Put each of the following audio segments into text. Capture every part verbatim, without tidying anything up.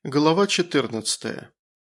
Глава четырнадцатая.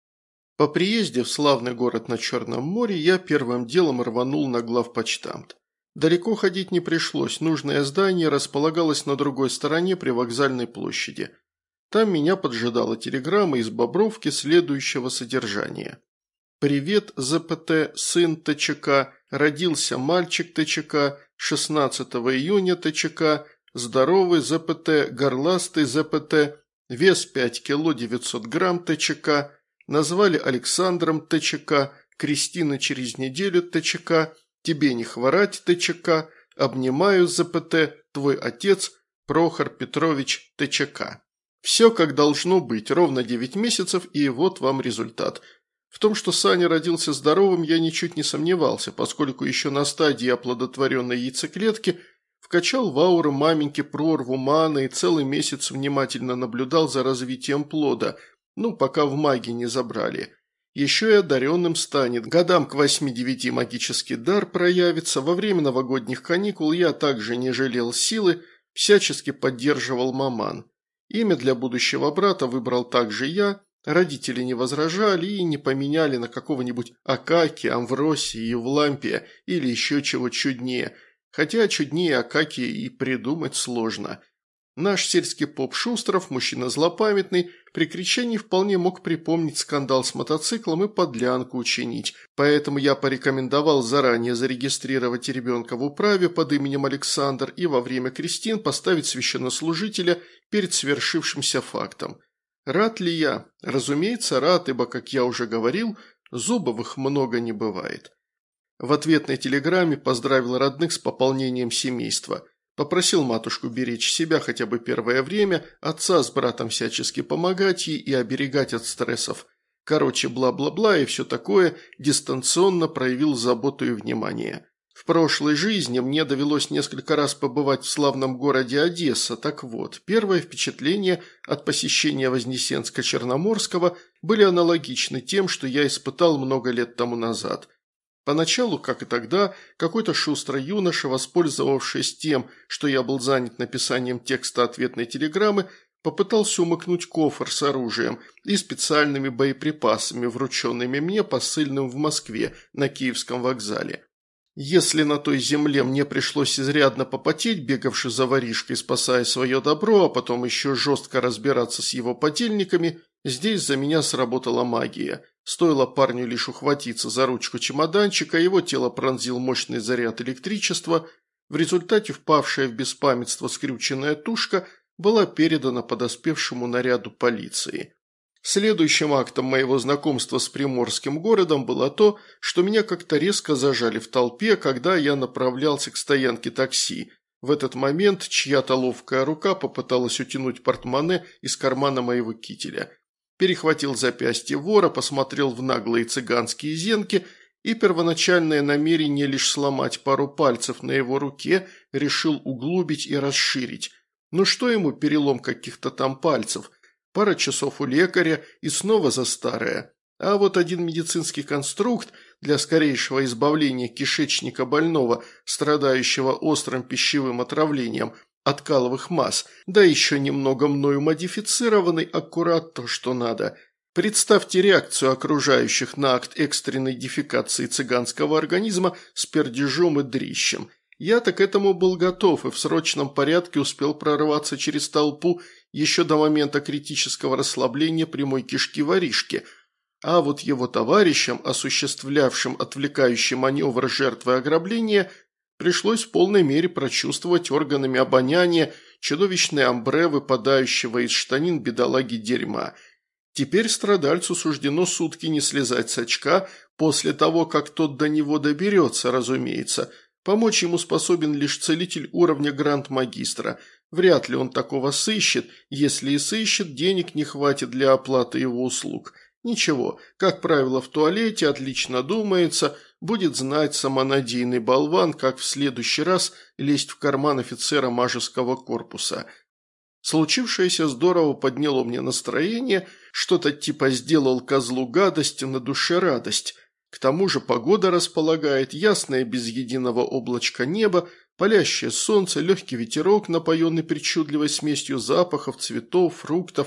По приезде в славный город на Черном море я первым делом рванул на главпочтамт. Далеко ходить не пришлось, нужное здание располагалось на другой стороне при вокзальной площади. Там меня поджидала телеграмма из Бобровки следующего содержания. «Привет, ЗПТ, сын ТЧК, родился мальчик ТЧК, шестнадцатого июня ТЧК, здоровый ЗПТ, горластый ЗПТ, вес пять кило девятьсот грамм ТЧК, назвали Александром ТЧК, Кристина через неделю ТЧК, тебе не хворать ТЧК, обнимаю ЗПТ, твой отец Прохор Петрович ТЧК». Все как должно быть, ровно девять месяцев, и вот вам результат. В том, что Саня родился здоровым, я ничуть не сомневался, поскольку еще на стадии оплодотворенной яйцеклетки вкачал в ауру маменьки прорву маны и целый месяц внимательно наблюдал за развитием плода, ну, пока в маги не забрали. Еще и одаренным станет, годам к восьми-девяти магический дар проявится, во время новогодних каникул я также не жалел силы, всячески поддерживал маман. Имя для будущего брата выбрал также я, родители не возражали и не поменяли на какого-нибудь Акакия, Амвросия, Евлампия или еще чего чуднее, хотя чуднее Акакия и придумать сложно. Наш сельский поп Шустров, мужчина злопамятный, при крещении вполне мог припомнить скандал с мотоциклом и подлянку учинить, поэтому я порекомендовал заранее зарегистрировать ребенка в управе под именем Александр и во время крестин поставить священнослужителя перед свершившимся фактом. Рад ли я? Разумеется, рад, ибо, как я уже говорил, Зубовых много не бывает. В ответной телеграмме поздравил родных с пополнением семейства. Попросил матушку беречь себя хотя бы первое время, отца с братом всячески помогать ей и оберегать от стрессов. Короче, бла-бла-бла и все такое, дистанционно проявил заботу и внимание. В прошлой жизни мне довелось несколько раз побывать в славном городе Одесса, так вот, первое впечатление от посещения Вознесенска-Черноморского были аналогичны тем, что я испытал много лет тому назад. Поначалу, как и тогда, какой-то шустрый юноша, воспользовавшись тем, что я был занят написанием текста ответной телеграммы, попытался умыкнуть кофр с оружием и специальными боеприпасами, врученными мне посыльным в Москве на Киевском вокзале. Если на той земле мне пришлось изрядно попотеть, бегавши за воришкой, спасая свое добро, а потом еще жестко разбираться с его подельниками, здесь за меня сработала магия. Стоило парню лишь ухватиться за ручку чемоданчика, его тело пронзил мощный заряд электричества, в результате впавшая в беспамятство скрюченная тушка была передана подоспевшему наряду полиции. Следующим актом моего знакомства с приморским городом было то, что меня как-то резко зажали в толпе, когда я направлялся к стоянке такси. В этот момент чья-то ловкая рука попыталась утянуть портмоне из кармана моего кителя. Перехватил запястье вора, посмотрел в наглые цыганские зенки и первоначальное намерение лишь сломать пару пальцев на его руке решил углубить и расширить. Ну что ему перелом каких-то там пальцев? Пара часов у лекаря и снова за старое. А вот один медицинский конструкт для скорейшего избавления кишечника больного, страдающего острым пищевым отравлением, от каловых масс, да еще немного мною модифицированный, аккурат то, что надо. Представьте реакцию окружающих на акт экстренной дефекации цыганского организма с пердежом и дрищем. Я-то к этому был готов и в срочном порядке успел прорваться через толпу еще до момента критического расслабления прямой кишки воришки, а вот его товарищам, осуществлявшим отвлекающий маневр жертвы ограбления, пришлось в полной мере прочувствовать органами обоняния чудовищное амбре выпадающего из штанин бедолаги дерьма. Теперь страдальцу суждено сутки не слезать с очка после того, как тот до него доберется, разумеется. Помочь ему способен лишь целитель уровня гранд-магистра. Вряд ли он такого сыщет, если и сыщет, денег не хватит для оплаты его услуг. Ничего, как правило, в туалете отлично думается, будет знать самонадеянный болван, как в следующий раз лезть в карман офицера мажеского корпуса. Случившееся здорово подняло мне настроение, что-то типа «сделал козлу гадость, на душе радость». К тому же погода располагает, ясное без единого облачка небо, палящее солнце, легкий ветерок, напоенный причудливой смесью запахов, цветов, фруктов,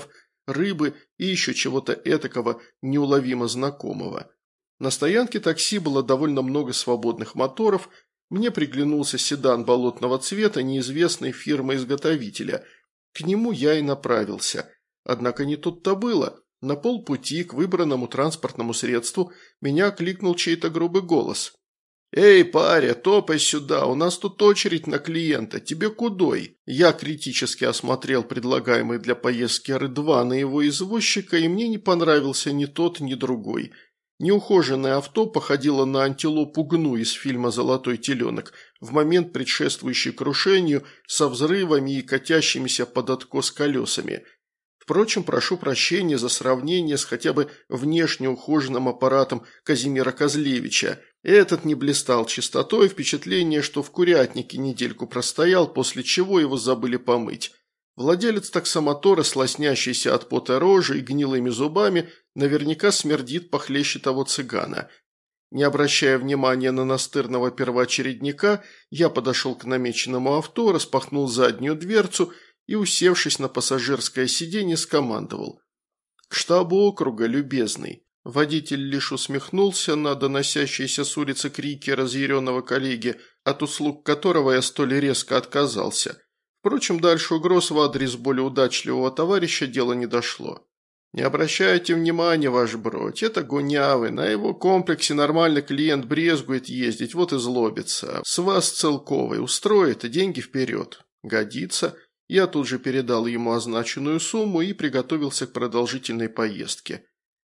рыбы и еще чего-то этакого неуловимо знакомого. На стоянке такси было довольно много свободных моторов. Мне приглянулся седан болотного цвета неизвестной фирмы-изготовителя. К нему я и направился. Однако не тут-то было. На полпути к выбранному транспортному средству меня окликнул чей-то грубый голос. «Эй, паря, топай сюда, у нас тут очередь на клиента, тебе кудой?» Я критически осмотрел предлагаемый для поездки эр два на его извозчика, и мне не понравился ни тот, ни другой. Неухоженное авто походило на антилопу Гну из фильма «Золотой теленок» в момент, предшествующий крушению, со взрывами и катящимися под откос колесами. Впрочем, прошу прощения за сравнение с хотя бы внешне ухоженным аппаратом Казимира Козлевича. Этот не блистал чистотой, впечатление, что в курятнике недельку простоял, после чего его забыли помыть. Владелец таксомотора, слоснящийся от пота рожи и гнилыми зубами, наверняка смердит похлеще того цыгана. Не обращая внимания на настырного первоочередника, я подошел к намеченному авто, распахнул заднюю дверцу и, усевшись на пассажирское сиденье, скомандовал. «К штабу округа, любезный». Водитель лишь усмехнулся на доносящиеся с улицы крики разъяренного коллеги, от услуг которого я столь резко отказался. Впрочем, дальше угроз в адрес более удачливого товарища дело не дошло. «Не обращайте внимания, ваш бродь, это гунявый, на его комплексе нормальный клиент брезгует ездить, вот и злобится. С вас целковый, устроит, и деньги вперед. Годится». Я тут же передал ему означенную сумму и приготовился к продолжительной поездке.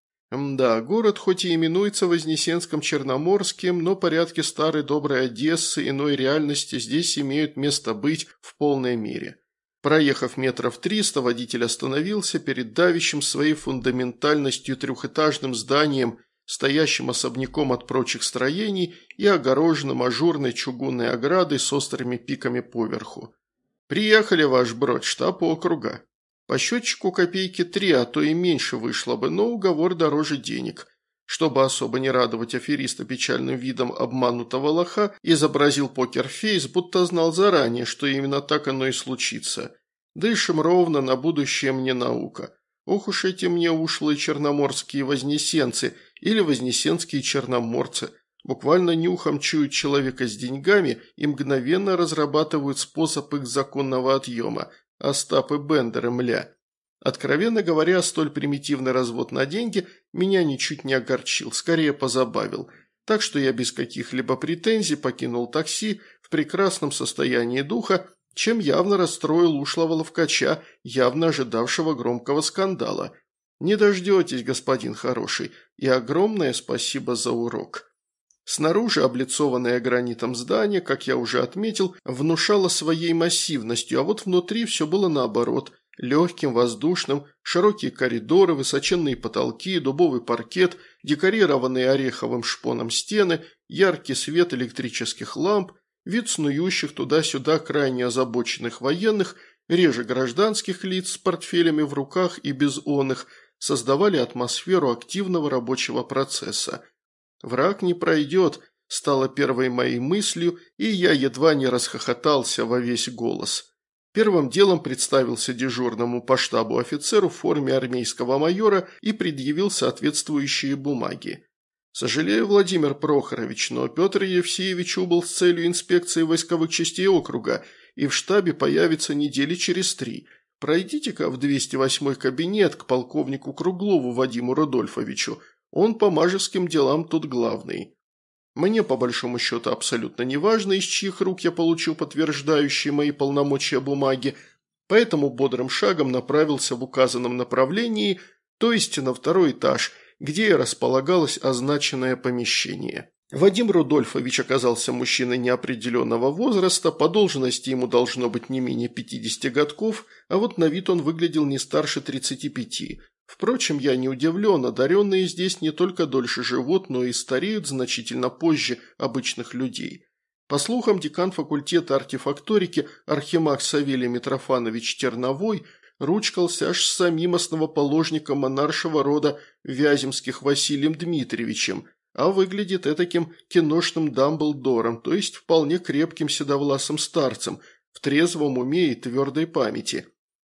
Да, город хоть и именуется Вознесенском-Черноморским, но порядки старой доброй Одессы иной реальности здесь имеют место быть в полной мере. Проехав метров триста, водитель остановился перед давящим своей фундаментальностью трехэтажным зданием, стоящим особняком от прочих строений и огороженным ажурной чугунной оградой с острыми пиками поверху. «Приехали, ваш бродь, штаб округа». По счетчику копейки три, а то и меньше вышло бы, но уговор дороже денег. Чтобы особо не радовать афериста печальным видом обманутого лоха, изобразил покерфейс, будто знал заранее, что именно так оно и случится. Дышим ровно, на будущее мне наука. Ох уж эти мне ушлые черноморские вознесенцы или вознесенские черноморцы. Буквально нюхом чуют человека с деньгами и мгновенно разрабатывают способ их законного отъема. Остап и Бендер и мля. Откровенно говоря, столь примитивный развод на деньги меня ничуть не огорчил, скорее позабавил. Так что я без каких-либо претензий покинул такси в прекрасном состоянии духа, чем явно расстроил ушлого ловкача, явно ожидавшего громкого скандала. Не дождетесь, господин хороший, и огромное спасибо за урок. Снаружи облицованное гранитом здание, как я уже отметил, внушало своей массивностью, а вот внутри все было наоборот – легким, воздушным, широкие коридоры, высоченные потолки, дубовый паркет, декорированные ореховым шпоном стены, яркий свет электрических ламп, вид снующих туда-сюда крайне озабоченных военных, реже гражданских лиц с портфелями в руках и без оных, создавали атмосферу активного рабочего процесса. «Враг не пройдет», стало первой моей мыслью, и я едва не расхохотался во весь голос. Первым делом представился дежурному по штабу офицеру в форме армейского майора и предъявил соответствующие бумаги. «Сожалею, Владимир Прохорович, но Петр Евсеевич убыл с целью инспекции войсковых частей округа и в штабе появится недели через три. Пройдите-ка в двести восьмой кабинет к полковнику Круглову Вадиму Рудольфовичу. Он по мажеским делам тут главный. Мне, по большому счету, абсолютно не важно, из чьих рук я получил подтверждающие мои полномочия бумаги, поэтому бодрым шагом направился в указанном направлении, то есть на второй этаж, где и располагалось означенное помещение. Вадим Рудольфович оказался мужчиной неопределенного возраста, по должности ему должно быть не менее пятидесяти годков, а вот на вид он выглядел не старше тридцати пяти. Впрочем, я не удивлен, одаренные здесь не только дольше живут, но и стареют значительно позже обычных людей. По слухам, декан факультета артефакторики Архимаг Савелий Митрофанович Терновой ручкался аж с самим основоположником монаршего рода Вяземских Василием Дмитриевичем, а выглядит этаким киношным Дамблдором, то есть вполне крепким седовласым старцем, в трезвом уме и твердой памяти.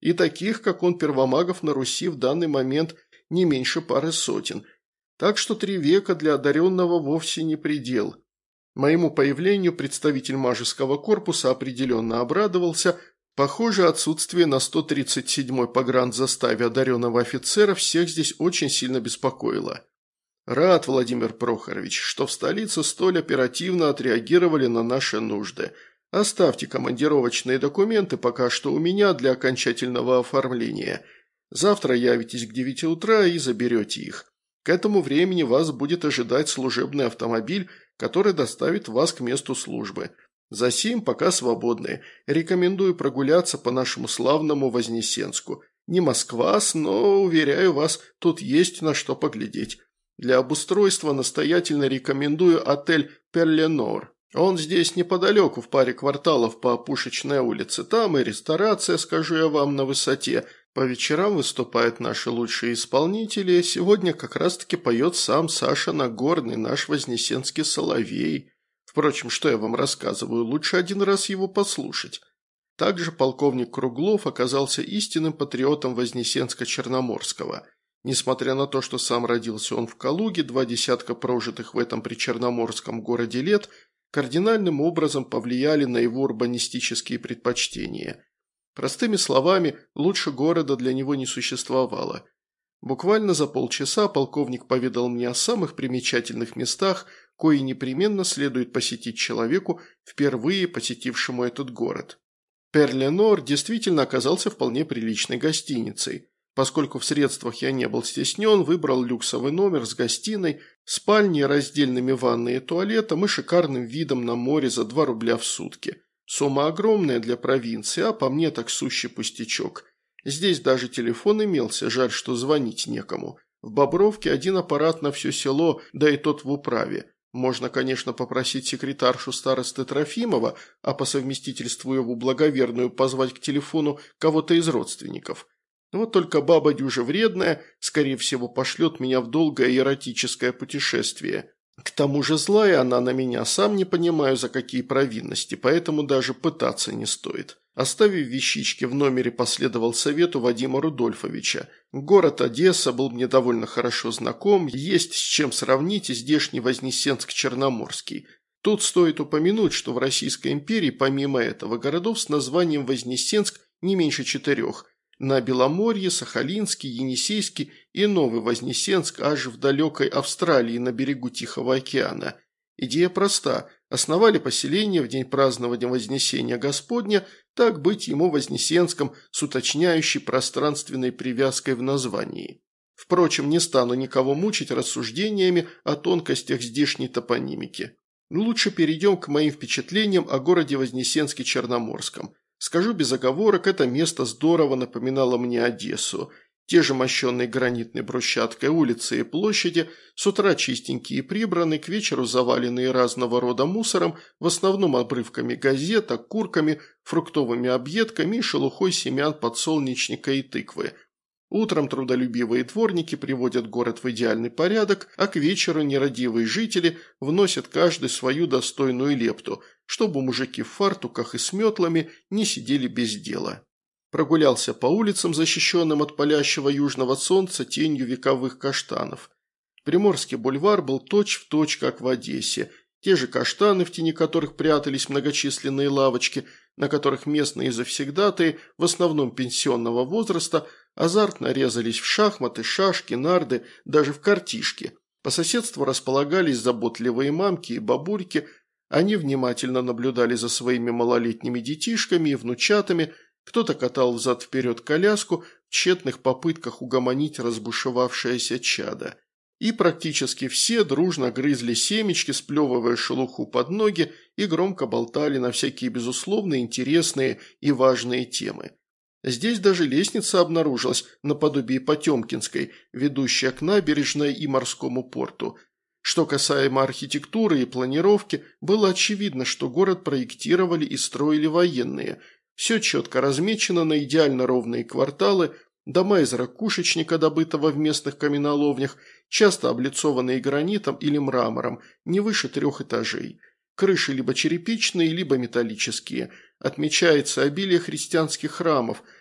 И таких, как он, первомагов на Руси в данный момент не меньше пары сотен. Так что три века для одаренного вовсе не предел. Моему появлению представитель мажеского корпуса определенно обрадовался. Похоже, отсутствие на сто тридцать седьмой погранзаставе одаренного офицера всех здесь очень сильно беспокоило. Рад, Владимир Прохорович, что в столице столь оперативно отреагировали на наши нужды. Оставьте командировочные документы пока что у меня для окончательного оформления. Завтра явитесь к девяти утра и заберете их. К этому времени вас будет ожидать служебный автомобиль, который доставит вас к месту службы. Засим пока свободны. Рекомендую прогуляться по нашему славному Вознесенску. Не Москва-с, но, уверяю вас, тут есть на что поглядеть. Для обустройства настоятельно рекомендую отель «Перленор». Он здесь неподалеку, в паре кварталов по Пушечной улице. Там и ресторация, скажу я вам, на высоте. По вечерам выступают наши лучшие исполнители. Сегодня как раз-таки поет сам Саша Нагорный, наш вознесенский соловей. Впрочем, что я вам рассказываю, лучше один раз его послушать. Также полковник Круглов оказался истинным патриотом Вознесенска-Черноморского. Несмотря на то, что сам родился он в Калуге, два десятка прожитых в этом причерноморском городе лет кардинальным образом повлияли на его урбанистические предпочтения. Простыми словами, лучше города для него не существовало. Буквально за полчаса полковник поведал мне о самых примечательных местах, кои непременно следует посетить человеку, впервые посетившему этот город. Перленор действительно оказался вполне приличной гостиницей. Поскольку в средствах я не был стеснен, выбрал люксовый номер с гостиной, спальней, раздельными ванной и туалетом и шикарным видом на море за два рубля в сутки. Сумма огромная для провинции, а по мне так сущий пустячок. Здесь даже телефон имелся, жаль, что звонить некому. В Бобровке один аппарат на все село, да и тот в управе. Можно, конечно, попросить секретаршу старосты Трофимова, а по совместительству его благоверную позвать к телефону кого-то из родственников. Вот только баба дюжа вредная, скорее всего, пошлет меня в долгое эротическое путешествие. К тому же злая она на меня, сам не понимаю, за какие провинности, поэтому даже пытаться не стоит. Оставив вещички в номере, последовал совету Вадима Рудольфовича. Город Одесса был мне довольно хорошо знаком, есть с чем сравнить и здешний Вознесенск-Черноморский. Тут стоит упомянуть, что в Российской империи помимо этого городов с названием Вознесенск не меньше четырех. На Беломорье, Сахалинский, Енисейский и Новый Вознесенск аж в далекой Австралии на берегу Тихого океана. Идея проста. Основали поселение в день празднования Вознесения Господня, так быть ему Вознесенском с уточняющей пространственной привязкой в названии. Впрочем, не стану никого мучить рассуждениями о тонкостях здешней топонимики. Лучше перейдем к моим впечатлениям о городе Вознесенске-Черноморском. Скажу без оговорок, это место здорово напоминало мне Одессу. Те же мощенные гранитной брусчаткой улицы и площади, с утра чистенькие и прибраны, к вечеру заваленные разного рода мусором, в основном обрывками газет, окурками, фруктовыми объедками и шелухой семян подсолнечника и тыквы. Утром трудолюбивые дворники приводят город в идеальный порядок, а к вечеру нерадивые жители вносят каждый свою достойную лепту, чтобы мужики в фартуках и с метлами не сидели без дела. Прогулялся по улицам, защищенным от палящего южного солнца тенью вековых каштанов. Приморский бульвар был точь-в-точь, как в Одессе. Те же каштаны, в тени которых прятались многочисленные лавочки, на которых местные завсегдатаи, в основном пенсионного возраста, азартно резались в шахматы, шашки, нарды, даже в картишки. По соседству располагались заботливые мамки и бабульки. Они внимательно наблюдали за своими малолетними детишками и внучатами. Кто-то катал взад-вперед коляску в тщетных попытках угомонить разбушевавшееся чадо. И практически все дружно грызли семечки, сплевывая шелуху под ноги, и громко болтали на всякие безусловно интересные и важные темы. Здесь даже лестница обнаружилась, наподобие Потемкинской, ведущая к набережной и морскому порту. Что касаемо архитектуры и планировки, было очевидно, что город проектировали и строили военные. Все четко размечено на идеально ровные кварталы, дома из ракушечника, добытого в местных каменоломнях, часто облицованные гранитом или мрамором, не выше трех этажей. Крыши либо черепичные, либо металлические. Отмечается обилие христианских храмов,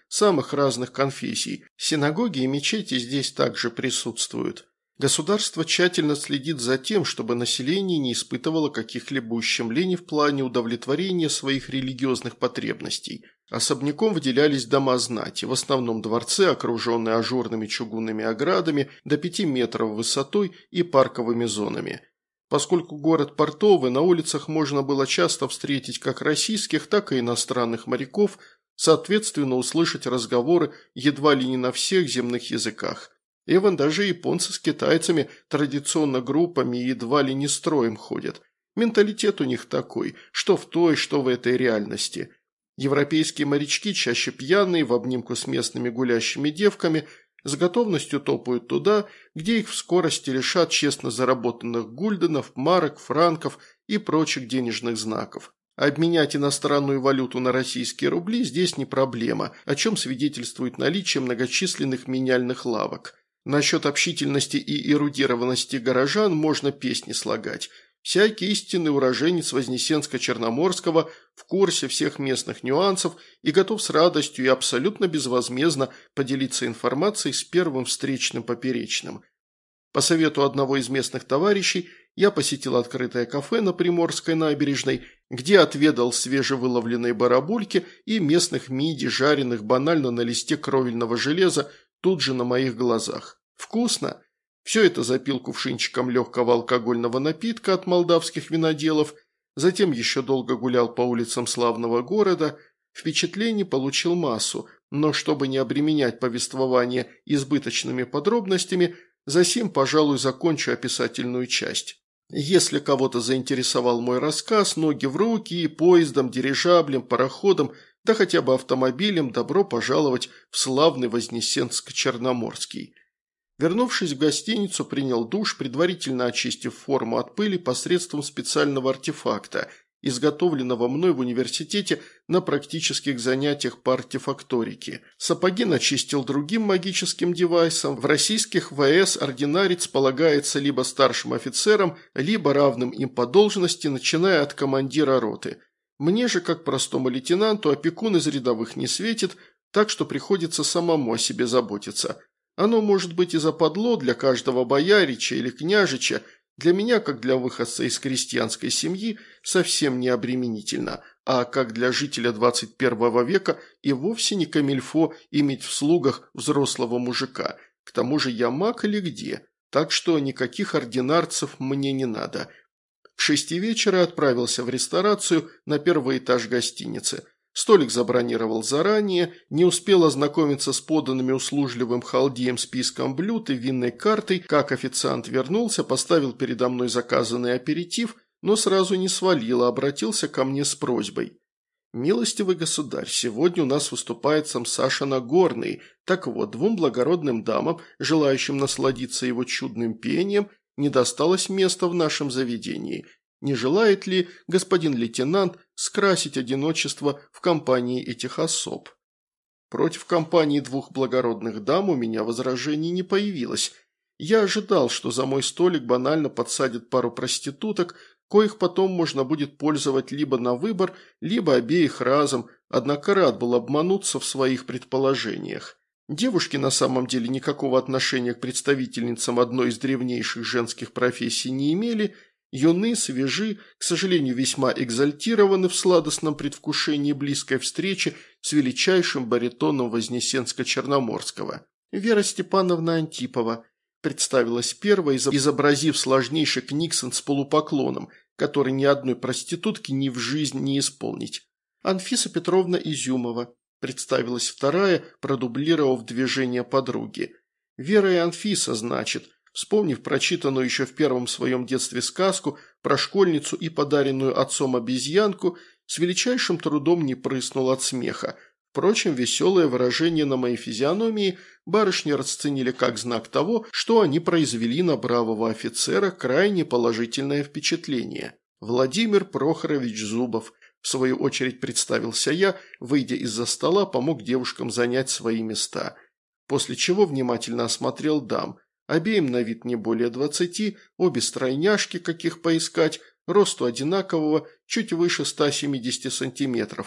самых разных конфессий. Синагоги и мечети здесь также присутствуют. Государство тщательно следит за тем, чтобы население не испытывало каких-либо ущемлений в плане удовлетворения своих религиозных потребностей. Особняком выделялись дома знати, в основном дворцы, окруженные ажурными чугунными оградами до пяти метров высотой и парковыми зонами. Поскольку город портовый, на улицах можно было часто встретить как российских, так и иностранных моряков, соответственно услышать разговоры едва ли не на всех земных языках. Эван даже японцы с китайцами традиционно группами едва ли не строем ходят. Менталитет у них такой, что в той, что в этой реальности. Европейские морячки, чаще пьяные, в обнимку с местными гулящими девками, с готовностью топают туда, где их в скорости лишат честно заработанных гульденов, марок, франков и прочих денежных знаков. Обменять иностранную валюту на российские рубли здесь не проблема, о чем свидетельствует наличие многочисленных меняльных лавок. Насчет общительности и эрудированности горожан можно песни слагать. Всякий истинный уроженец Вознесенска-Черноморского в курсе всех местных нюансов и готов с радостью и абсолютно безвозмездно поделиться информацией с первым встречным поперечным. По совету одного из местных товарищей я посетил открытое кафе на Приморской набережной, где отведал свежевыловленной барабульки и местных мидий, жареных банально на листе кровельного железа, тут же на моих глазах. Вкусно. Все это запил кувшинчиком легкого алкогольного напитка от молдавских виноделов, затем еще долго гулял по улицам славного города, впечатлений получил массу, но чтобы не обременять повествование избыточными подробностями, засим, пожалуй, закончу описательную часть. Если кого-то заинтересовал мой рассказ, ноги в руки и поездом, дирижаблем, пароходом, да хотя бы автомобилем, добро пожаловать в славный Вознесенск-Черноморский. Вернувшись в гостиницу, принял душ, предварительно очистив форму от пыли посредством специального артефакта, изготовленного мной в университете на практических занятиях по артефакторике. Сапоги начистил другим магическим девайсом. В российских ВС ординарец полагается либо старшим офицерам, либо равным им по должности, начиная от командира роты. Мне же, как простому лейтенанту, опекун из рядовых не светит, так что приходится самому о себе заботиться. Оно может быть и западло для каждого боярича или княжича, для меня, как для выходца из крестьянской семьи, совсем не обременительно, а как для жителя двадцать первого века и вовсе не камильфо иметь в слугах взрослого мужика. К тому же я маг или где, так что никаких ординарцев мне не надо. К шести вечера отправился в ресторацию на первый этаж гостиницы. Столик забронировал заранее, не успел ознакомиться с поданными услужливым халдеем списком блюд и винной картой, как официант вернулся, поставил передо мной заказанный аперитив, но сразу не свалил, а обратился ко мне с просьбой. «Милостивый государь, сегодня у нас выступает сам Саша Нагорный. Так вот, двум благородным дамам, желающим насладиться его чудным пением, не досталось места в нашем заведении. Не желает ли господин лейтенант скрасить одиночество в компании этих особ?» Против компании двух благородных дам у меня возражений не появилось. Я ожидал, что за мой столик банально подсадят пару проституток, коих потом можно будет пользовать либо на выбор, либо обеих разом, однако рад был обмануться в своих предположениях. Девушки на самом деле никакого отношения к представительницам одной из древнейших женских профессий не имели, юны, свежи, к сожалению, весьма экзальтированы в сладостном предвкушении близкой встречи с величайшим баритоном Вознесенска-Черноморского. «Вера Степановна Антипова», представилась первой, изобразив сложнейший книксон с полупоклоном, который ни одной проститутки ни в жизнь не исполнить. «Анфиса Петровна Изюмова», представилась вторая, продублировав движение подруги. «Вера и Анфиса, значит», вспомнив прочитанную еще в первом своем детстве сказку про школьницу и подаренную отцом обезьянку, с величайшим трудом не прыснул от смеха. Впрочем, веселое выражение на моей физиономии барышни расценили как знак того, что они произвели на бравого офицера крайне положительное впечатление. Владимир Прохорович Зубов, в свою очередь представился я, выйдя из-за стола, помог девушкам занять свои места. После чего внимательно осмотрел дам. Обеим на вид не более двадцати, обе стройняшки, каких поискать, росту одинакового, чуть выше ста семидесяти сантиметров.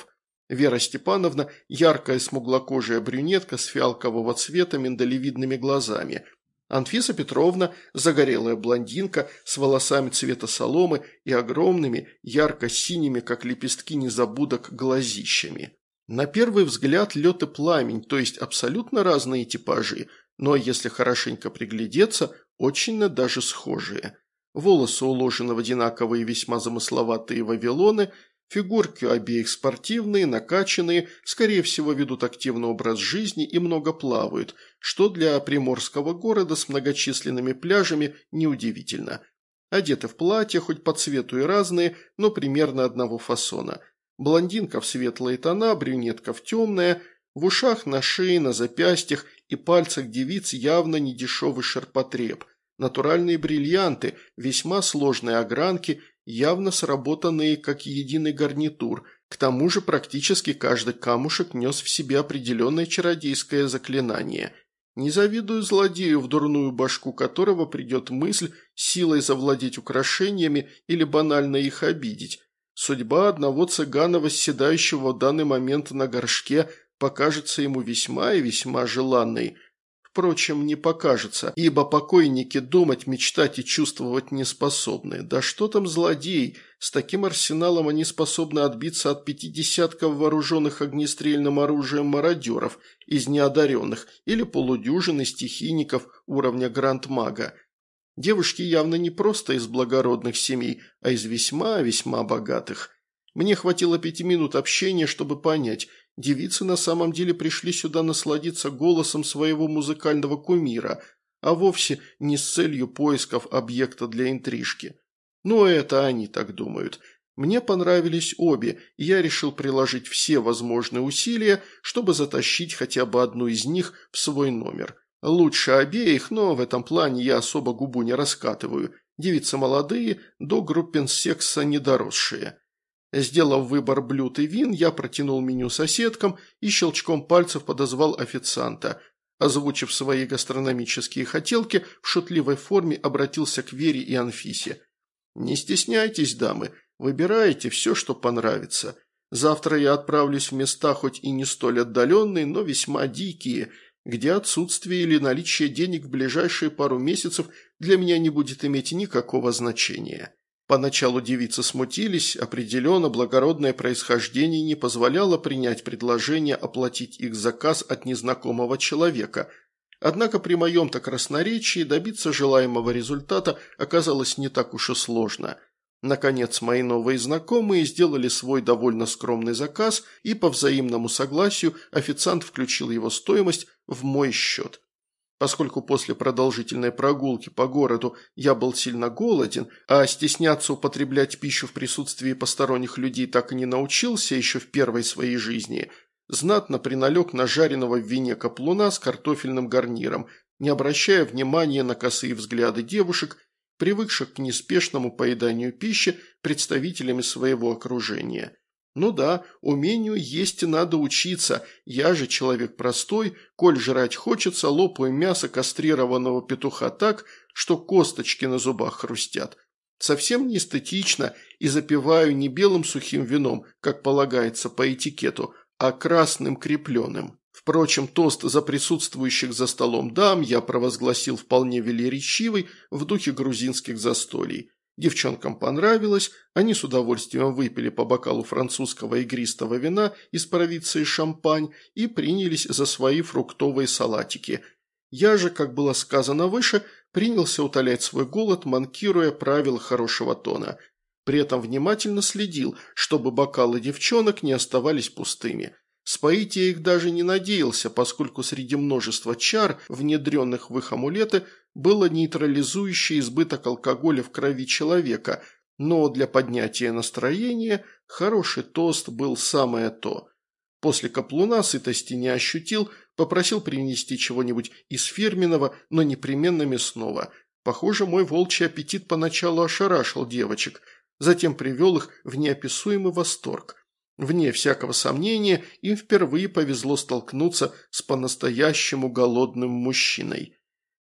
Вера Степановна – яркая смуглокожая брюнетка с фиалкового цвета миндалевидными глазами. Анфиса Петровна – загорелая блондинка с волосами цвета соломы и огромными, ярко-синими, как лепестки незабудок, глазищами. На первый взгляд лед и пламень, то есть абсолютно разные типажи, но если хорошенько приглядеться, очень даже схожие. Волосы уложены в одинаковые весьма замысловатые вавилоны, фигурки у обеих спортивные, накачанные, скорее всего ведут активный образ жизни и много плавают, что для приморского города с многочисленными пляжами неудивительно. Одеты в платья, хоть по цвету и разные, но примерно одного фасона. Блондинка в светлые тона, брюнетка в темное, в ушах, на шее, на запястьях и пальцах девиц явно недешевый ширпотреб. Натуральные бриллианты, весьма сложные огранки, явно сработанные как единый гарнитур. К тому же практически каждый камушек нес в себе определенное чародейское заклинание. Не завидую злодею, в дурную башку которого придет мысль силой завладеть украшениями или банально их обидеть. Судьба одного цыгана, восседающего в данный момент на горшке, покажется ему весьма и весьма желанной. Впрочем, не покажется, ибо покойники думать, мечтать и чувствовать не способны. Да что там злодей, с таким арсеналом они способны отбиться от пяти десятков вооруженных огнестрельным оружием мародеров из неодаренных или полудюжины стихийников уровня гранд-мага. Девушки явно не просто из благородных семей, а из весьма-весьма богатых. Мне хватило пяти минут общения, чтобы понять, девицы на самом деле пришли сюда насладиться голосом своего музыкального кумира, а вовсе не с целью поисков объекта для интрижки. Ну, это они так думают. Мне понравились обе, и я решил приложить все возможные усилия, чтобы затащить хотя бы одну из них в свой номер. Лучше обеих, но в этом плане я особо губу не раскатываю. Девицы молодые, до группенсекса недоросшие. Сделав выбор блюд и вин, я протянул меню соседкам и щелчком пальцев подозвал официанта. Озвучив свои гастрономические хотелки, в шутливой форме обратился к Вере и Анфисе. «Не стесняйтесь, дамы, выбирайте все, что понравится. Завтра я отправлюсь в места хоть и не столь отдаленные, но весьма дикие, где отсутствие или наличие денег в ближайшие пару месяцев для меня не будет иметь никакого значения». Поначалу девицы смутились, определенно благородное происхождение не позволяло принять предложение оплатить их заказ от незнакомого человека. Однако при моем-то красноречии добиться желаемого результата оказалось не так уж и сложно. Наконец, мои новые знакомые сделали свой довольно скромный заказ, и по взаимному согласию официант включил его стоимость в мой счет. Поскольку после продолжительной прогулки по городу я был сильно голоден, а стесняться употреблять пищу в присутствии посторонних людей так и не научился еще в первой своей жизни, знатно приналег на жареного в вине каплуна с картофельным гарниром, не обращая внимания на косые взгляды девушек, привыкших к неспешному поеданию пищи представителями своего окружения. Ну да, умению есть и надо учиться, я же человек простой, коль жрать хочется, лопаю мясо кастрированного петуха так, что косточки на зубах хрустят. Совсем не эстетично и запиваю не белым сухим вином, как полагается по этикету, а красным крепленым. Впрочем, тост за присутствующих за столом дам я провозгласил вполне велеречивый в духе грузинских застолий. Девчонкам понравилось, они с удовольствием выпили по бокалу французского игристого вина из провинции Шампань и принялись за свои фруктовые салатики. Я же, как было сказано выше, принялся утолять свой голод, манкируя правила хорошего тона. При этом внимательно следил, чтобы бокалы девчонок не оставались пустыми. Споить я их даже не надеялся, поскольку среди множества чар, внедренных в их амулеты, было нейтрализующее избыток алкоголя в крови человека, но для поднятия настроения хороший тост был самое то. После каплуна сытости не ощутил, попросил принести чего-нибудь из фирменного, но непременно мясного. Похоже, мой волчий аппетит поначалу ошарашил девочек, затем привел их в неописуемый восторг. Вне всякого сомнения, им впервые повезло столкнуться с по-настоящему голодным мужчиной.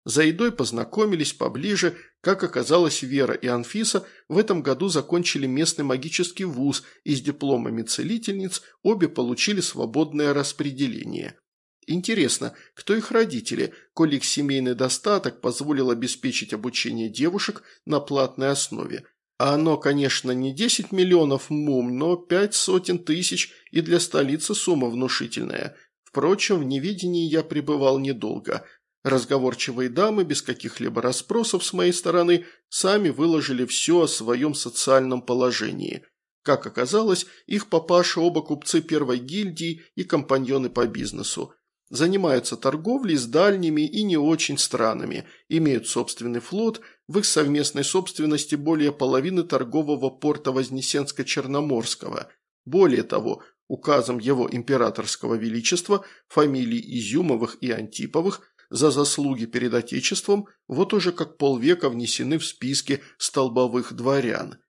За едой познакомились поближе. Как оказалось, Вера и Анфиса в этом году закончили местный магический вуз и с дипломами целительниц обе получили свободное распределение. Интересно, кто их родители, коли их семейный достаток позволил обеспечить обучение девушек на платной основе? А оно, конечно, не десять миллионов мум, но пять сотен тысяч, и для столицы сумма внушительная. Впрочем, в неведении я пребывал недолго. Разговорчивые дамы, без каких-либо расспросов с моей стороны, сами выложили все о своем социальном положении. Как оказалось, их папаша оба купцы первой гильдии и компаньоны по бизнесу. Занимаются торговлей с дальними и не очень странами, имеют собственный флот, в их совместной собственности более половины торгового порта Вознесенска-Черноморского. Более того, указом его императорского величества фамилии Изюмовых и Антиповых за заслуги перед Отечеством вот уже как полвека внесены в списки столбовых дворян.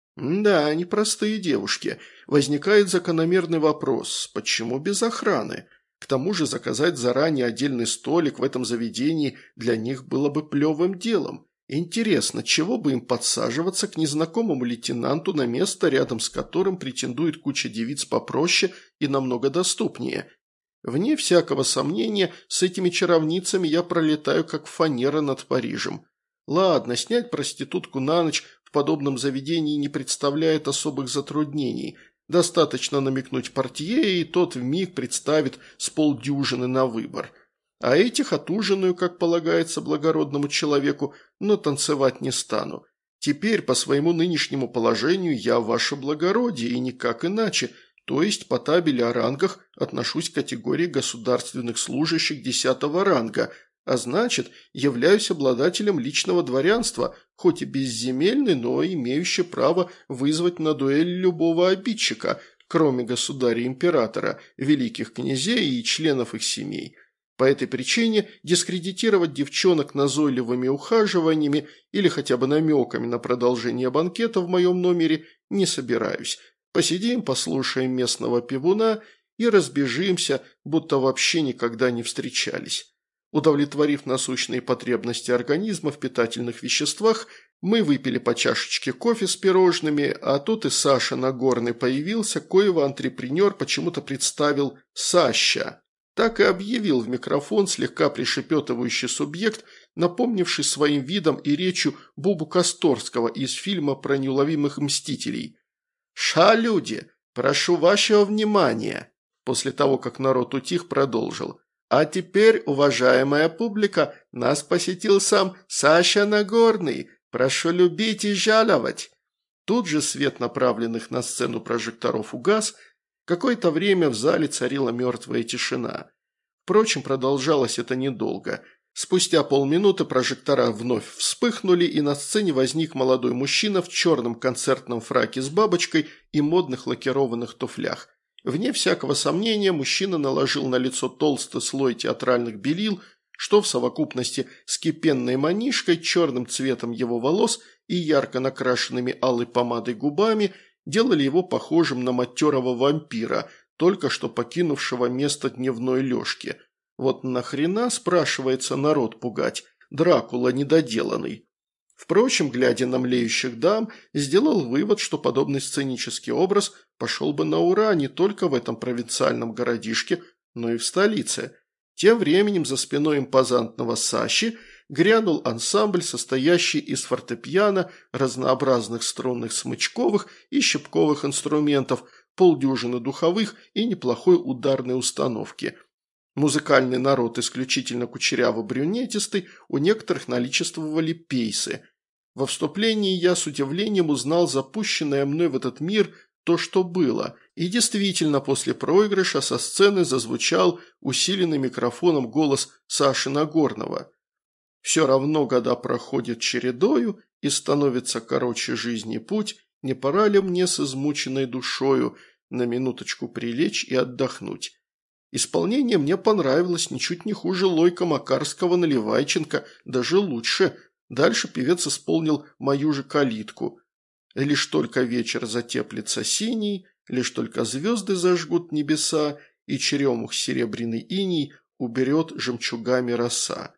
Да, непростые девушки. Возникает закономерный вопрос, почему без охраны? К тому же заказать заранее отдельный столик в этом заведении для них было бы плевым делом. Интересно, чего бы им подсаживаться к незнакомому лейтенанту на место, рядом с которым претендует куча девиц попроще и намного доступнее? Вне всякого сомнения, с этими чаровницами я пролетаю как фанера над Парижем. Ладно, снять проститутку на ночь в подобном заведении не представляет особых затруднений. Достаточно намекнуть портье, и тот вмиг представит с полдюжины на выбор. А этих отужинаю, как полагается благородному человеку, но танцевать не стану. Теперь по своему нынешнему положению я ваше благородие, и никак иначе, то есть по табели о рангах отношусь к категории государственных служащих десятого ранга, а значит, являюсь обладателем личного дворянства, хоть и безземельный, но имеющий право вызвать на дуэль любого обидчика, кроме государя-императора, великих князей и членов их семей. По этой причине дискредитировать девчонок назойливыми ухаживаниями или хотя бы намеками на продолжение банкета в моем номере не собираюсь. Посидим, послушаем местного пивуна и разбежимся, будто вообще никогда не встречались. Удовлетворив насущные потребности организма в питательных веществах, мы выпили по чашечке кофе с пирожными, а тут и Саша Нагорный появился, коего антрепренер почему-то представил Саща. Так и объявил в микрофон слегка пришепетывающий субъект, напомнивший своим видом и речью Бубу Косторского из фильма про неуловимых мстителей. «Ша, люди, прошу вашего внимания!» После того, как народ утих, продолжил. «А теперь, уважаемая публика, нас посетил сам Саша Нагорный. Прошу любить и жаловать!» Тут же свет направленных на сцену прожекторов угас. Какое-то время в зале царила мертвая тишина. Впрочем, продолжалось это недолго. Спустя полминуты прожектора вновь вспыхнули, и на сцене возник молодой мужчина в черном концертном фраке с бабочкой и модных лакированных туфлях. Вне всякого сомнения, мужчина наложил на лицо толстый слой театральных белил, что в совокупности с кипенной манишкой, черным цветом его волос и ярко накрашенными алой помадой губами делали его похожим на матерого вампира, только что покинувшего место дневной лёжки. Вот нахрена, спрашивается, народ пугать, Дракула недоделанный. Впрочем, глядя на млеющих дам, сделал вывод, что подобный сценический образ пошел бы на ура не только в этом провинциальном городишке, но и в столице. Тем временем за спиной импозантного Саши грянул ансамбль, состоящий из фортепиано, разнообразных струнных смычковых и щипковых инструментов, полдюжины духовых и неплохой ударной установки. Музыкальный народ исключительно кучеряво-брюнетистый, у некоторых наличествовали пейсы. Во вступлении я с удивлением узнал запущенное мной в этот мир то, что было, и действительно после проигрыша со сцены зазвучал усиленный микрофоном голос Саши Нагорного. «Все равно года проходят чередою, и становится короче жизни путь, не пора ли мне с измученной душою на минуточку прилечь и отдохнуть?» Исполнение мне понравилось ничуть не хуже Лойка Макарского Наливайченко, даже лучше. Дальше певец исполнил мою же калитку. «Лишь только вечер затеплится синий, лишь только звезды зажгут небеса, и черемух серебряный иней уберет жемчугами роса».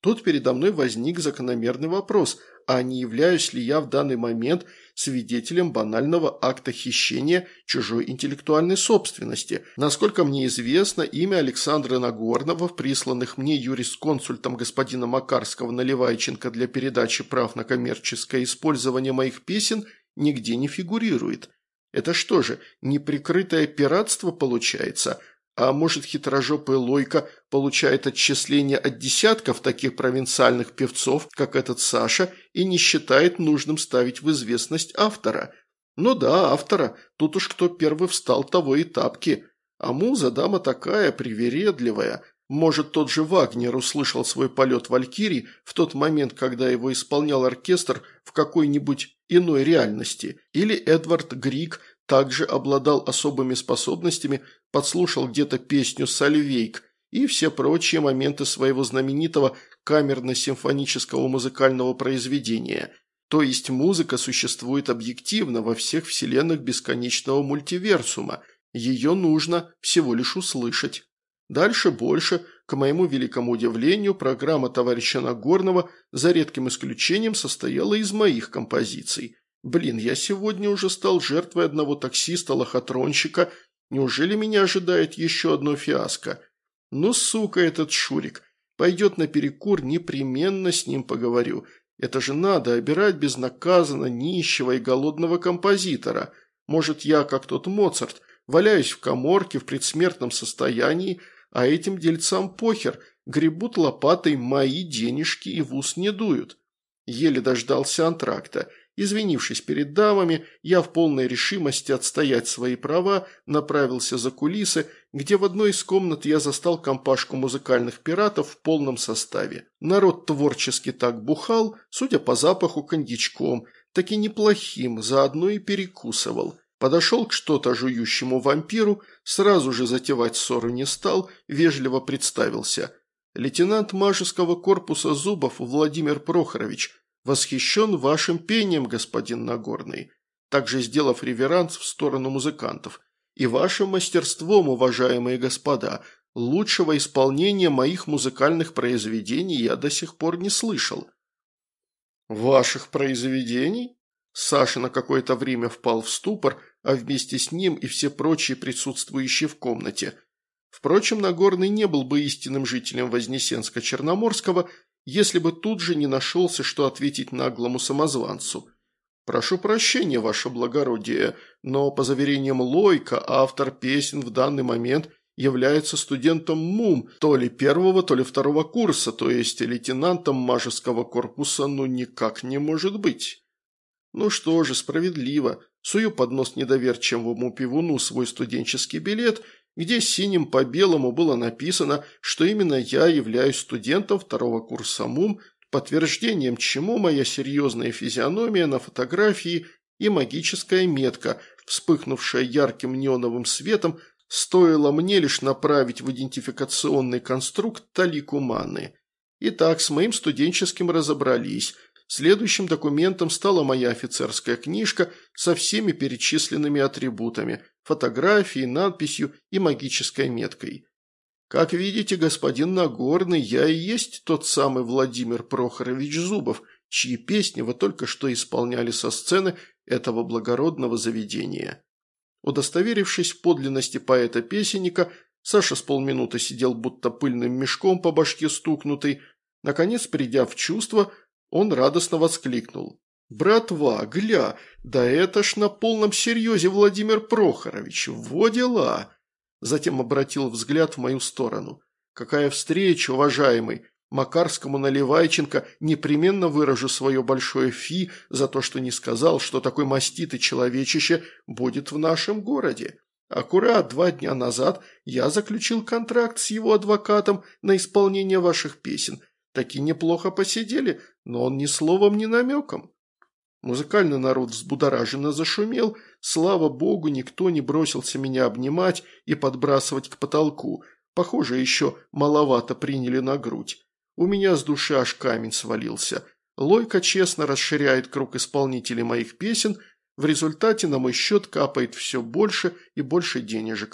Тут передо мной возник закономерный вопрос, а не являюсь ли я в данный момент свидетелем банального акта хищения чужой интеллектуальной собственности. Насколько мне известно, имя Александра Нагорного в присланных мне юрисконсультом господина Макарского Наливайченко для передачи прав на коммерческое использование моих песен нигде не фигурирует. Это что же, неприкрытое пиратство получается? А может, хитрожопая Лойка получает отчисления от десятков таких провинциальных певцов, как этот Саша, и не считает нужным ставить в известность автора? Ну да, автора, тут уж кто первый встал, того и тапки. А муза дама такая, привередливая. Может, тот же Вагнер услышал свой полет Валькирий в тот момент, когда его исполнял оркестр в какой-нибудь иной реальности. Или Эдвард Григ также обладал особыми способностями, подслушал где-то песню «Сальвейк» и все прочие моменты своего знаменитого камерно-симфонического музыкального произведения. То есть музыка существует объективно во всех вселенных бесконечного мультиверсума, ее нужно всего лишь услышать. Дальше больше, к моему великому удивлению, программа товарища Нагорного за редким исключением состояла из моих композиций. Блин, я сегодня уже стал жертвой одного таксиста-лохотронщика. Неужели меня ожидает еще одно фиаско? Ну, сука, этот Шурик. Пойдет на перекур, непременно с ним поговорю. Это же надо обирать безнаказанно нищего и голодного композитора. Может, я, как тот Моцарт, валяюсь в каморке в предсмертном состоянии, а этим дельцам похер, гребут лопатой мои денежки и в ус не дуют. Еле дождался антракта. Извинившись перед дамами, я в полной решимости отстоять свои права направился за кулисы, где в одной из комнат я застал компашку музыкальных пиратов в полном составе. Народ творчески так бухал, судя по запаху, коньячком, таки неплохим, заодно и перекусывал. Подошел к что-то жующему вампиру, сразу же затевать ссору не стал, вежливо представился. Лейтенант Мажеского корпуса Зубов Владимир Прохорович. «Восхищен вашим пением, господин Нагорный», также сделав реверанс в сторону музыкантов, «и вашим мастерством, уважаемые господа. Лучшего исполнения моих музыкальных произведений я до сих пор не слышал». «Ваших произведений?» Саша на какое-то время впал в ступор, а вместе с ним и все прочие присутствующие в комнате. Впрочем, Нагорный не был бы истинным жителем Вознесенска-Черноморского, если бы тут же не нашелся, что ответить наглому самозванцу. «Прошу прощения, ваше благородие, но, по заверениям Лойка, автор песен в данный момент является студентом МУМ, то ли первого, то ли второго курса, то есть лейтенантом Мажеского корпуса, ну никак не может быть». Ну что же, справедливо. Сую под нос недоверчивому пивуну свой студенческий билет, где синим по белому было написано, что именно я являюсь студентом второго курса МУМ, подтверждением чему моя серьезная физиономия на фотографии и магическая метка, вспыхнувшая ярким неоновым светом, стоило мне лишь направить в идентификационный конструкт талику маны. Итак, с моим студенческим разобрались. Следующим документом стала моя офицерская книжка со всеми перечисленными атрибутами – фотографией, надписью и магической меткой. Как видите, господин Нагорный, я и есть тот самый Владимир Прохорович Зубов, чьи песни вы только что исполняли со сцены этого благородного заведения. Удостоверившись в подлинности поэта-песенника, Саша с полминуты сидел будто пыльным мешком по башке стукнутый. Наконец, придя в чувство, он радостно воскликнул. «Братва, гля, да это ж на полном серьезе Владимир Прохорович, во дела!» Затем обратил взгляд в мою сторону. «Какая встреча, уважаемый! Макарскому Наливайченко непременно выражу свое большое фи за то, что не сказал, что такой маститый человечище будет в нашем городе. Аккурат два дня назад я заключил контракт с его адвокатом на исполнение ваших песен. Таки неплохо посидели, но он ни словом, ни намеком». Музыкальный народ взбудораженно зашумел, слава богу, никто не бросился меня обнимать и подбрасывать к потолку, похоже, еще маловато приняли на грудь. У меня с души аж камень свалился. Лойка честно расширяет круг исполнителей моих песен, в результате на мой счет капает все больше и больше денежек.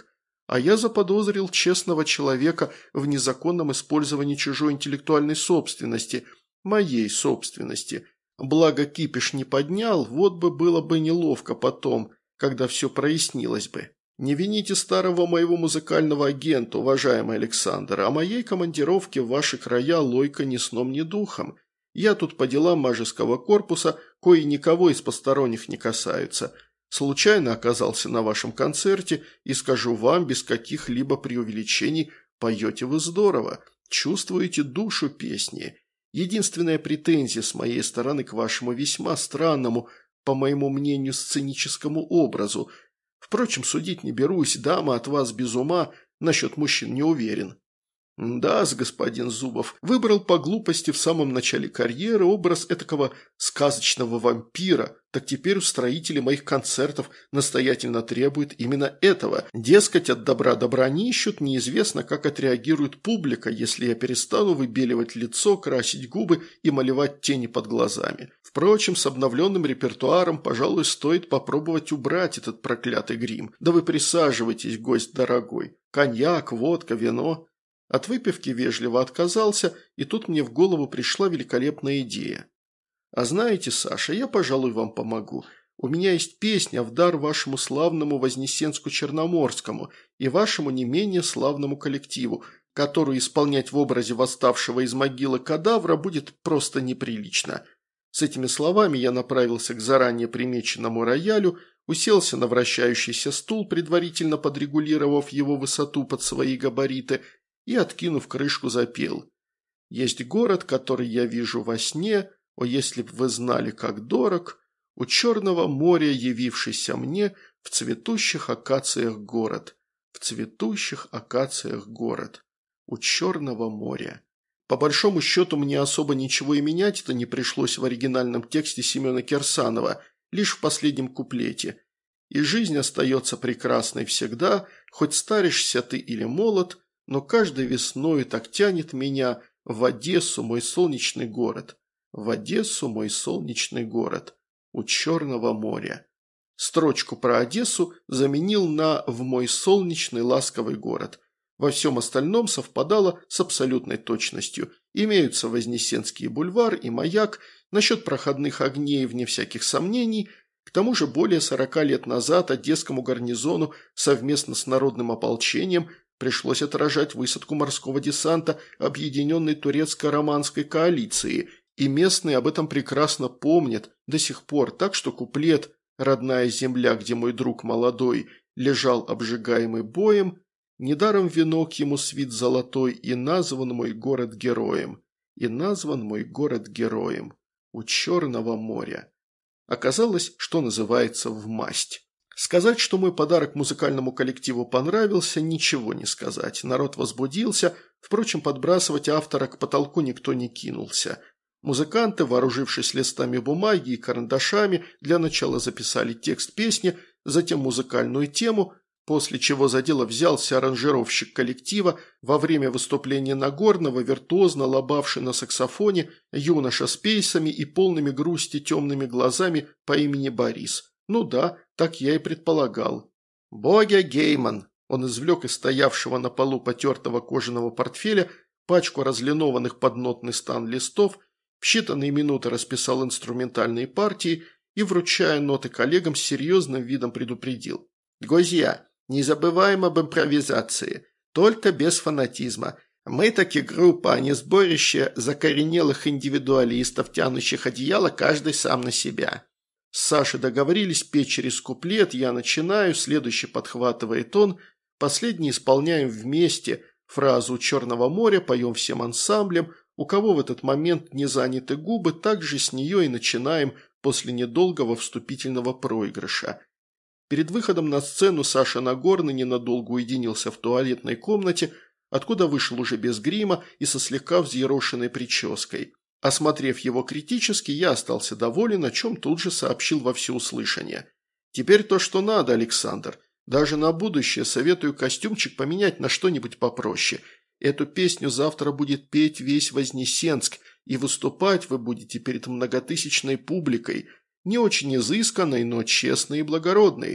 а я заподозрил честного человека в незаконном использовании чужой интеллектуальной собственности, моей собственности. Благо кипиш не поднял, вот бы было бы неловко потом, когда все прояснилось бы. Не вините старого моего музыкального агента, уважаемый Александр, о моей командировке в ваши края лойка ни сном, ни духом. Я тут по делам мажеского корпуса, кои никого из посторонних не касаются. Случайно оказался на вашем концерте и скажу вам, без каких-либо преувеличений, поете вы здорово, чувствуете душу песни. Единственная претензия с моей стороны к вашему весьма странному, по моему мнению, сценическому образу. Впрочем, судить не берусь, дама от вас без ума, насчет мужчин не уверен. Да-с, господин Зубов, выбрал по глупости в самом начале карьеры образ этакого сказочного вампира, так теперь устроители моих концертов настоятельно требуют именно этого. Дескать, от добра добра не ищут, неизвестно, как отреагирует публика, если я перестану выбеливать лицо, красить губы и малевать тени под глазами. Впрочем, с обновленным репертуаром, пожалуй, стоит попробовать убрать этот проклятый грим. Да вы присаживайтесь, гость дорогой. Коньяк, водка, вино. От выпивки вежливо отказался, и тут мне в голову пришла великолепная идея. «А знаете, Саша, я, пожалуй, вам помогу. У меня есть песня в дар вашему славному Вознесенску-Черноморскому и вашему не менее славному коллективу, которую исполнять в образе восставшего из могилы кадавра будет просто неприлично». С этими словами я направился к заранее примеченному роялю, уселся на вращающийся стул, предварительно подрегулировав его высоту под свои габариты, и, откинув крышку, запел. «Есть город, который я вижу во сне, о, если б вы знали, как дорог, у Черного моря явившийся мне в цветущих акациях город, в цветущих акациях город, у Черного моря». По большому счету мне особо ничего и менять-то не пришлось в оригинальном тексте Семена Кирсанова, лишь в последнем куплете. «И жизнь остается прекрасной всегда, хоть старишься ты или молод, но каждой весною так тянет меня в Одессу, мой солнечный город, в Одессу, мой солнечный город, у Черного моря». Строчку про Одессу заменил на «в мой солнечный ласковый город». Во всем остальном совпадало с абсолютной точностью. Имеются Вознесенский бульвар и маяк, насчет проходных огней вне всяких сомнений. К тому же более сорока лет назад Одесскому гарнизону совместно с народным ополчением пришлось отражать высадку морского десанта объединенной турецко-романской коалиции, и местные об этом прекрасно помнят до сих пор, так что куплет «Родная земля, где мой друг молодой лежал обжигаемый боем», недаром венок ему свит золотой, и назван мой город героем, и назван мой город героем у Черного моря. Оказалось, что называется, в масть. Сказать, что мой подарок музыкальному коллективу понравился, ничего не сказать. Народ возбудился, впрочем, подбрасывать автора к потолку никто не кинулся. Музыканты, вооружившись листами бумаги и карандашами, для начала записали текст песни, затем музыкальную тему, после чего за дело взялся аранжировщик коллектива, во время выступления Нагорного, виртуозно лобавший на саксофоне, юноша с пейсами и полными грусти темными глазами по имени Борис. Ну да, так я и предполагал. «Богя Гейман!» Он извлек из стоявшего на полу потертого кожаного портфеля пачку разлинованных под нотный стан листов, в считанные минуты расписал инструментальные партии и, вручая ноты коллегам, с серьезным видом предупредил. «Гозья, не забываем об импровизации, только без фанатизма. Мы таки группа, а не сборище закоренелых индивидуалистов, тянущих одеяло каждый сам на себя». С Сашей договорились петь через куплет, я начинаю, следующий подхватывает он, последний исполняем вместе, фразу «У Черного моря» поем всем ансамблем, у кого в этот момент не заняты губы, также с нее и начинаем после недолгого вступительного проигрыша. Перед выходом на сцену Саша Нагорный ненадолго уединился в туалетной комнате, откуда вышел уже без грима и со слегка взъерошенной прической. Осмотрев его критически, я остался доволен, о чем тут же сообщил во всеуслышание. «Теперь то, что надо, Александр. Даже на будущее советую костюмчик поменять на что-нибудь попроще. Эту песню завтра будет петь весь Вознесенск, и выступать вы будете перед многотысячной публикой, не очень изысканной, но честной и благородной.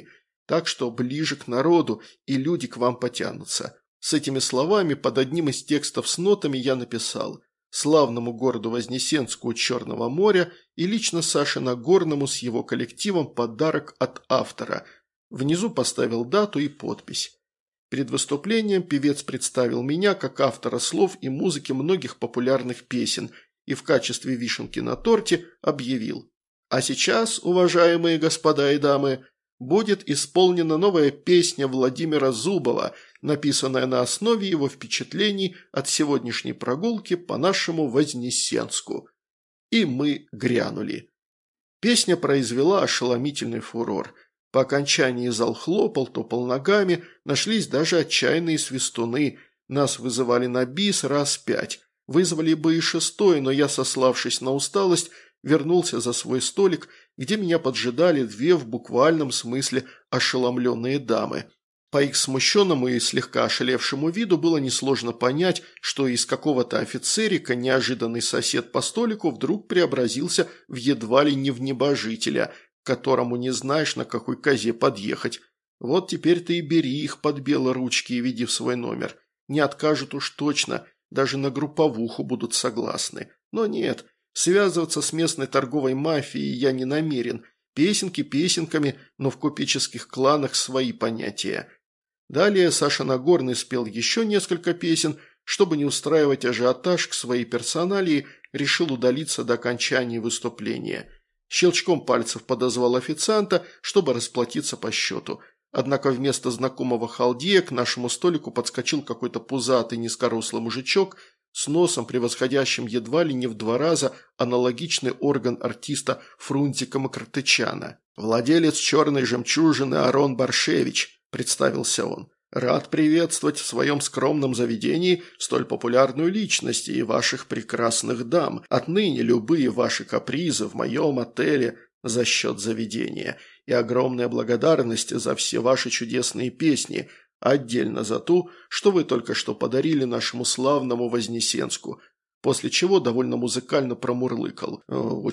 так что ближе к народу, и люди к вам потянутся». С этими словами под одним из текстов с нотами я написал: «Славному городу Вознесенску у Черного моря» и лично Саше Нагорному с его коллективом подарок от автора. Внизу поставил дату и подпись. Перед выступлением певец представил меня как автора слов и музыки многих популярных песен и в качестве вишенки на торте объявил: «А сейчас, уважаемые господа и дамы, будет исполнена новая песня Владимира Зубова, написанная на основе его впечатлений от сегодняшней прогулки по нашему Вознесенску». И мы грянули. Песня произвела ошеломительный фурор. По окончании зал хлопал, топал ногами, нашлись даже отчаянные свистуны. Нас вызывали на бис раз пять. Вызвали бы и шестой, но я, сославшись на усталость, вернулся за свой столик, где меня поджидали две в буквальном смысле ошеломленные дамы. По их смущенному и слегка ошалевшему виду было несложно понять, что из какого-то офицерика неожиданный сосед по столику вдруг преобразился в едва ли не в небожителя, к которому не знаешь, на какой козе подъехать. Вот теперь ты и бери их под белые ручки и веди в свой номер. Не откажут уж точно, даже на групповуху будут согласны. Но нет, связываться с местной торговой мафией я не намерен. Песенки песенками, но в купеческих кланах свои понятия. Далее Саша Нагорный спел еще несколько песен, чтобы не устраивать ажиотаж к своей персоналии, решил удалиться до окончания выступления. Щелчком пальцев подозвал официанта, чтобы расплатиться по счету. Однако вместо знакомого халдея к нашему столику подскочил какой-то пузатый низкорослый мужичок с носом, превосходящим едва ли не в два раза аналогичный орган артиста Фрунзика Макартычана. «Владелец черной жемчужины Арон Баршевич», – представился он. «Рад приветствовать в своем скромном заведении столь популярную личность и ваших прекрасных дам. Отныне любые ваши капризы в моем отеле за счет заведения. И огромная благодарность за все ваши чудесные песни, отдельно за ту, что вы только что подарили нашему славному Вознесенску». После чего довольно музыкально промурлыкал: «У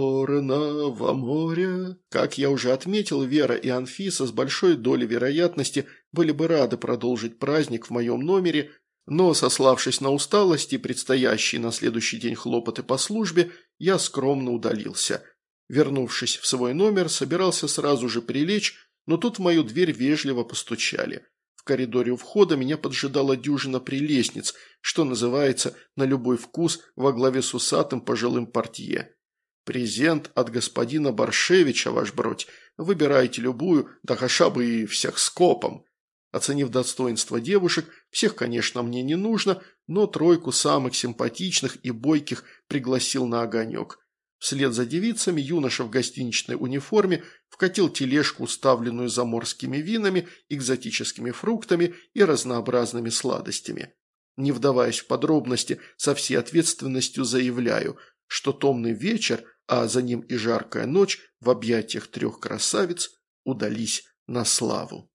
черного моря». Как я уже отметил, Вера и Анфиса с большой долей вероятности были бы рады продолжить праздник в моем номере, но, сославшись на усталость и предстоящие на следующий день хлопоты по службе, я скромно удалился. Вернувшись в свой номер, собирался сразу же прилечь, но тут в мою дверь вежливо постучали. В коридоре у входа меня поджидала дюжина прелестниц, что называется, на любой вкус, во главе с усатым пожилым портье. «Презент от господина Баршевича, ваш бродь. Выбирайте любую, да хаша бы и всех скопом». Оценив достоинство девушек, всех, конечно, мне не нужно, но тройку самых симпатичных и бойких пригласил на огонек. Вслед за девицами юноша в гостиничной униформе вкатил тележку, уставленную заморскими винами, экзотическими фруктами и разнообразными сладостями. Не вдаваясь в подробности, со всей ответственностью заявляю, что томный вечер, а за ним и жаркая ночь в объятиях трех красавиц удались на славу.